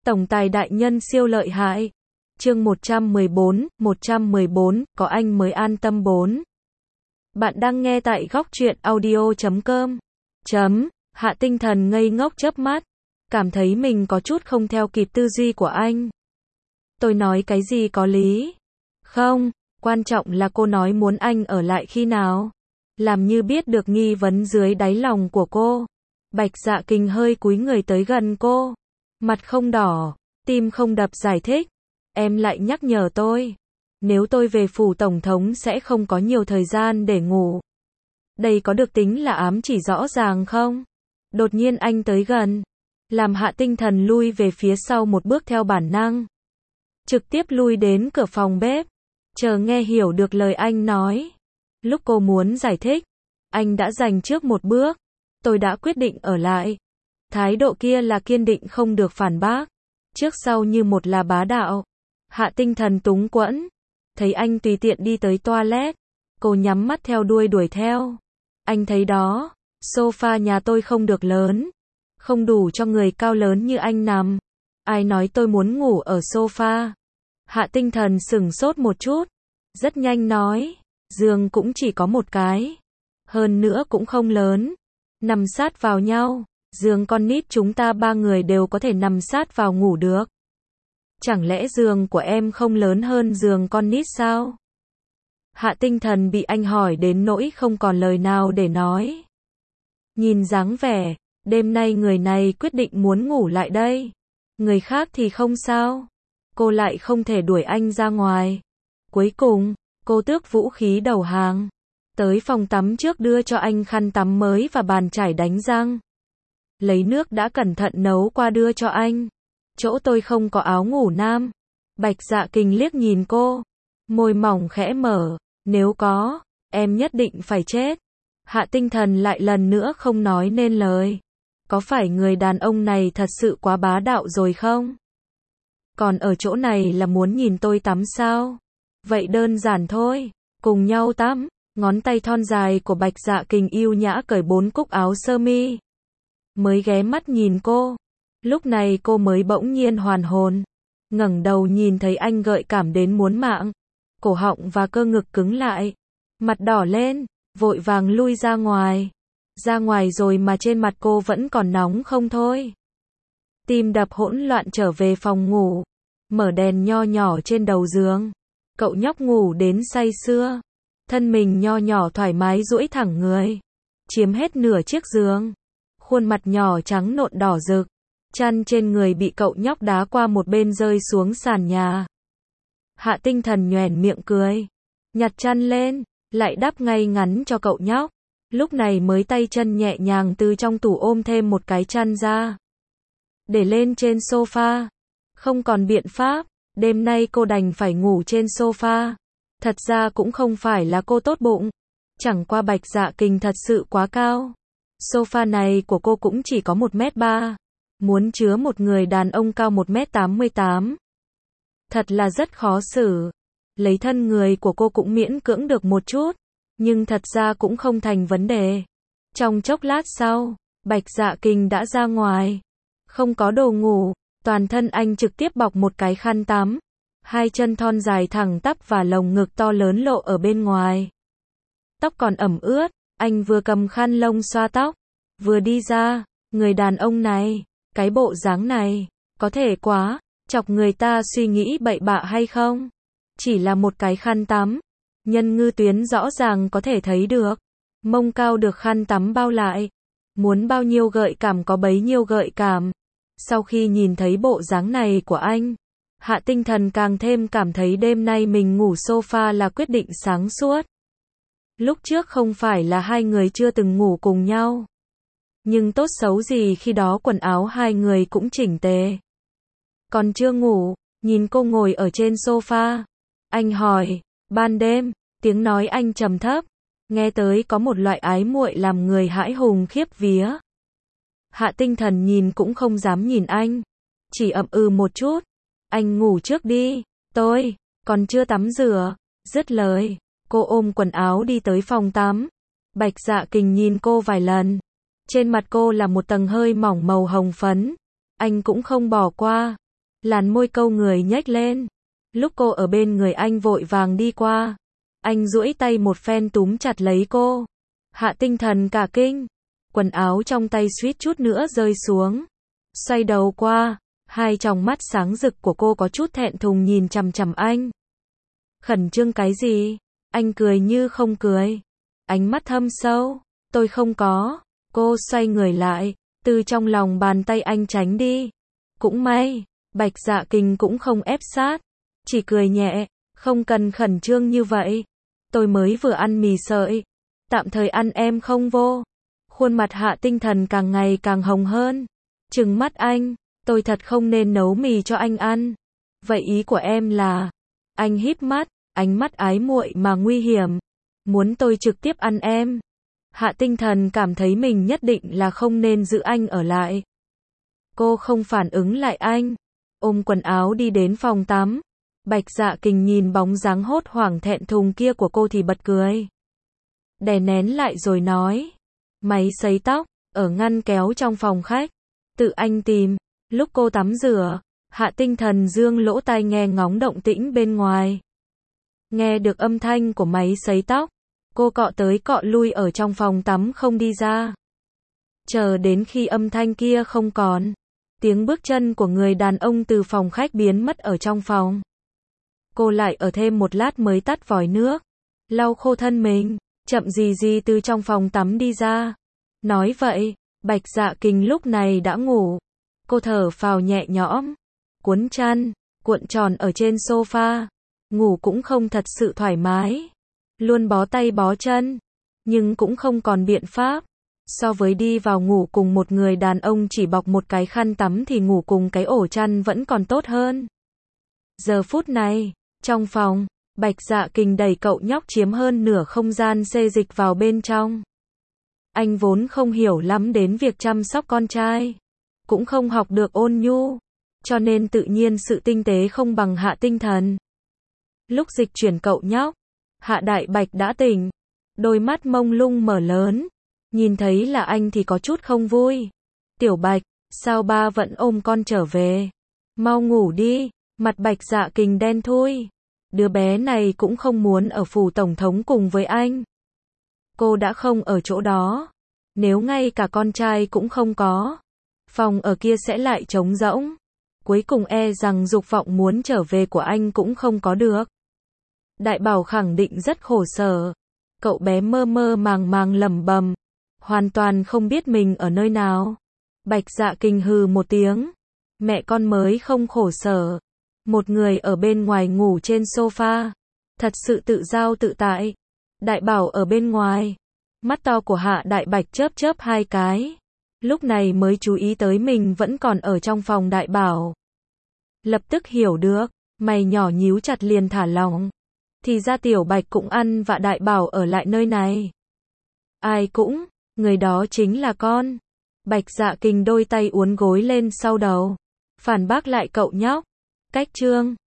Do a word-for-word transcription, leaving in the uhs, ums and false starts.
Tổng tài đại nhân siêu lợi hại. Chương một trăm mười bốn, một trăm mười bốn, có anh mới an tâm bốn. Bạn đang nghe tại góc truyện audio chấm com. Chấm, Hạ Tinh Thần ngây ngốc chớp mắt, cảm thấy mình có chút không theo kịp tư duy của anh. Tôi nói cái gì có lý? Không, quan trọng là cô nói muốn anh ở lại khi nào? Làm như biết được nghi vấn dưới đáy lòng của cô. Bạch Dạ Kình hơi cúi người tới gần cô. Mặt không đỏ, tim không đập giải thích. Em lại nhắc nhở tôi. Nếu tôi về phủ tổng thống sẽ không có nhiều thời gian để ngủ. Đây có được tính là ám chỉ rõ ràng không? Đột nhiên anh tới gần. Làm Hạ Tinh Thần lui về phía sau một bước theo bản năng. Trực tiếp lui đến cửa phòng bếp. Chờ nghe hiểu được lời anh nói. Lúc cô muốn giải thích, anh đã giành trước một bước. Tôi đã quyết định ở lại. Thái độ kia là kiên định không được phản bác. Trước sau như một là bá đạo. Hạ Tinh Thần túng quẫn. Thấy anh tùy tiện đi tới toilet. Cô nhắm mắt theo đuôi đuổi theo. Anh thấy đó, sofa nhà tôi không được lớn. Không đủ cho người cao lớn như anh nằm. Ai nói tôi muốn ngủ ở sofa? Hạ Tinh Thần sửng sốt một chút. Rất nhanh nói, giường cũng chỉ có một cái. Hơn nữa cũng không lớn. Nằm sát vào nhau. Giường con nít chúng ta ba người đều có thể nằm sát vào ngủ được. Chẳng lẽ giường của em không lớn hơn giường con nít sao? Hạ Tinh Thần bị anh hỏi đến nỗi không còn lời nào để nói. Nhìn dáng vẻ, đêm nay người này quyết định muốn ngủ lại đây. Người khác thì không sao. Cô lại không thể đuổi anh ra ngoài. Cuối cùng, cô tước vũ khí đầu hàng. Tới phòng tắm trước đưa cho anh khăn tắm mới và bàn chải đánh răng. Lấy nước đã cẩn thận nấu qua đưa cho anh. Chỗ tôi không có áo ngủ nam. Bạch Dạ Kình liếc nhìn cô. Môi mỏng khẽ mở. Nếu có, em nhất định phải chết. Hạ Tinh Thần lại lần nữa không nói nên lời. Có phải người đàn ông này thật sự quá bá đạo rồi không? Còn ở chỗ này là muốn nhìn tôi tắm sao? Vậy đơn giản thôi. Cùng nhau tắm. Ngón tay thon dài của Bạch Dạ Kình yêu nhã cởi bốn cúc áo sơ mi. Mới ghé mắt nhìn cô. Lúc này cô mới bỗng nhiên hoàn hồn. Ngẩng đầu nhìn thấy anh gợi cảm đến muốn mạng. Cổ họng và cơ ngực cứng lại. Mặt đỏ lên, vội vàng lui ra ngoài. Ra ngoài rồi mà trên mặt cô vẫn còn nóng không thôi. Tim đập hỗn loạn trở về phòng ngủ. Mở đèn nho nhỏ trên đầu giường. Cậu nhóc ngủ đến say sưa. Thân mình nho nhỏ thoải mái duỗi thẳng người. Chiếm hết nửa chiếc giường. Khuôn mặt nhỏ trắng nộn đỏ rực. Chăn trên người bị cậu nhóc đá qua một bên rơi xuống sàn nhà. Hạ Tinh Thần nhoẻn miệng cười. Nhặt chăn lên, lại đắp ngay ngắn cho cậu nhóc. Lúc này mới tay chân nhẹ nhàng từ trong tủ ôm thêm một cái chăn ra. Để lên trên sofa. Không còn biện pháp, đêm nay cô đành phải ngủ trên sofa. Thật ra cũng không phải là cô tốt bụng. Chẳng qua Bạch Dạ Kình thật sự quá cao. Sofa này của cô cũng chỉ có một mét ba. Muốn chứa một người đàn ông cao một mét tám mươi tám. Thật là rất khó xử. Lấy thân người của cô cũng miễn cưỡng được một chút. Nhưng thật ra cũng không thành vấn đề. Trong chốc lát sau, Bạch Dạ Kình đã ra ngoài. Không có đồ ngủ. Toàn thân anh trực tiếp bọc một cái khăn tắm. Hai chân thon dài thẳng tắp và lồng ngực to lớn lộ ở bên ngoài. Tóc còn ẩm ướt. Anh vừa cầm khăn lông xoa tóc. Vừa đi ra. Người đàn ông này. Cái bộ dáng này. Có thể quá. Chọc người ta suy nghĩ bậy bạ hay không? Chỉ là một cái khăn tắm. Nhân ngư tuyến rõ ràng có thể thấy được. Mông cao được khăn tắm bao lại. Muốn bao nhiêu gợi cảm có bấy nhiêu gợi cảm. Sau khi nhìn thấy bộ dáng này của anh, Hạ Tinh Thần càng thêm cảm thấy đêm nay mình ngủ sofa là quyết định sáng suốt. Lúc trước không phải là hai người chưa từng ngủ cùng nhau. Nhưng tốt xấu gì khi đó quần áo hai người cũng chỉnh tề. Còn chưa ngủ, nhìn cô ngồi ở trên sofa. Anh hỏi, ban đêm, tiếng nói anh trầm thấp. Nghe tới có một loại ái muội làm người hãi hùng khiếp vía. Hạ Tinh Thần nhìn cũng không dám nhìn anh. Chỉ ậm ừ một chút. Anh ngủ trước đi, tôi, còn chưa tắm rửa. Dứt lời, cô ôm quần áo đi tới phòng tắm. Bạch Dạ Kình nhìn cô vài lần. Trên mặt cô là một tầng hơi mỏng màu hồng phấn. Anh cũng không bỏ qua. Làn môi câu người nhếch lên. Lúc cô ở bên người anh vội vàng đi qua. Anh duỗi tay một phen túm chặt lấy cô. Hạ Tinh Thần cả kinh. Quần áo trong tay suýt chút nữa rơi xuống. Xoay đầu qua. Hai tròng mắt sáng rực của cô có chút thẹn thùng nhìn chằm chằm anh. Khẩn trương cái gì? Anh cười như không cười. Ánh mắt thâm sâu. Tôi không có. Cô xoay người lại. Từ trong lòng bàn tay anh tránh đi. Cũng may. Bạch Dạ Kình cũng không ép sát. Chỉ cười nhẹ. Không cần khẩn trương như vậy. Tôi mới vừa ăn mì sợi. Tạm thời ăn em không vô. Khuôn mặt Hạ Tinh Thần càng ngày càng hồng hơn. Trừng mắt anh. Tôi thật không nên nấu mì cho anh ăn. Vậy ý của em là... Anh híp mắt. Ánh mắt ái muội mà nguy hiểm. Muốn tôi trực tiếp ăn em. Hạ Tinh Thần cảm thấy mình nhất định là không nên giữ anh ở lại. Cô không phản ứng lại anh. Ôm quần áo đi đến phòng tắm. Bạch Dạ Kình nhìn bóng dáng hốt hoảng thẹn thùng kia của cô thì bật cười. Đè nén lại rồi nói. Máy sấy tóc, ở ngăn kéo trong phòng khách. Tự anh tìm. Lúc cô tắm rửa, Hạ Tinh Thần dương lỗ tai nghe ngóng động tĩnh bên ngoài. Nghe được âm thanh của máy sấy tóc. Cô cọ tới cọ lui ở trong phòng tắm không đi ra. Chờ đến khi âm thanh kia không còn. Tiếng bước chân của người đàn ông từ phòng khách biến mất ở trong phòng. Cô lại ở thêm một lát mới tắt vòi nước. Lau khô thân mình. Chậm gì gì từ trong phòng tắm đi ra. Nói vậy, Bạch Dạ Kình lúc này đã ngủ. Cô thở phào nhẹ nhõm. Cuốn chăn, cuộn tròn ở trên sofa. Ngủ cũng không thật sự thoải mái. Luôn bó tay bó chân. Nhưng cũng không còn biện pháp. So với đi vào ngủ cùng một người đàn ông chỉ bọc một cái khăn tắm thì ngủ cùng cái ổ chăn vẫn còn tốt hơn. Giờ phút này, trong phòng, Bạch Dạ Kình đẩy cậu nhóc chiếm hơn nửa không gian xê dịch vào bên trong. Anh vốn không hiểu lắm đến việc chăm sóc con trai. Cũng không học được ôn nhu. Cho nên tự nhiên sự tinh tế không bằng Hạ Tinh Thần. Lúc dịch chuyển cậu nhóc, Hạ Đại Bạch đã tỉnh. Đôi mắt mông lung mở lớn. Nhìn thấy là anh thì có chút không vui. Tiểu Bạch, sao ba vẫn ôm con trở về? Mau ngủ đi. Mặt Bạch Dạ Kình đen thui. Đứa bé này cũng không muốn ở phủ tổng thống cùng với anh. Cô đã không ở chỗ đó. Nếu ngay cả con trai cũng không có, phòng ở kia sẽ lại trống rỗng. Cuối cùng e rằng dục vọng muốn trở về của anh cũng không có được. Đại Bảo khẳng định rất khổ sở. Cậu bé mơ mơ màng màng lẩm bẩm, hoàn toàn không biết mình ở nơi nào. Bạch Dạ Kình hừ một tiếng. Mẹ con mới không khổ sở. Một người ở bên ngoài ngủ trên sofa. Thật sự tự giao tự tại. Đại Bảo ở bên ngoài. Mắt to của Hạ Đại Bạch chớp chớp hai cái. Lúc này mới chú ý tới mình vẫn còn ở trong phòng Đại Bảo. Lập tức hiểu được. Mày nhỏ nhíu chặt liền thả lỏng. Thì ra Tiểu Bạch cũng ăn và Đại Bảo ở lại nơi này. Ai cũng, người đó chính là con. Bạch Dạ Kình đôi tay uốn gối lên sau đầu. Phản bác lại cậu nhóc. Cách chương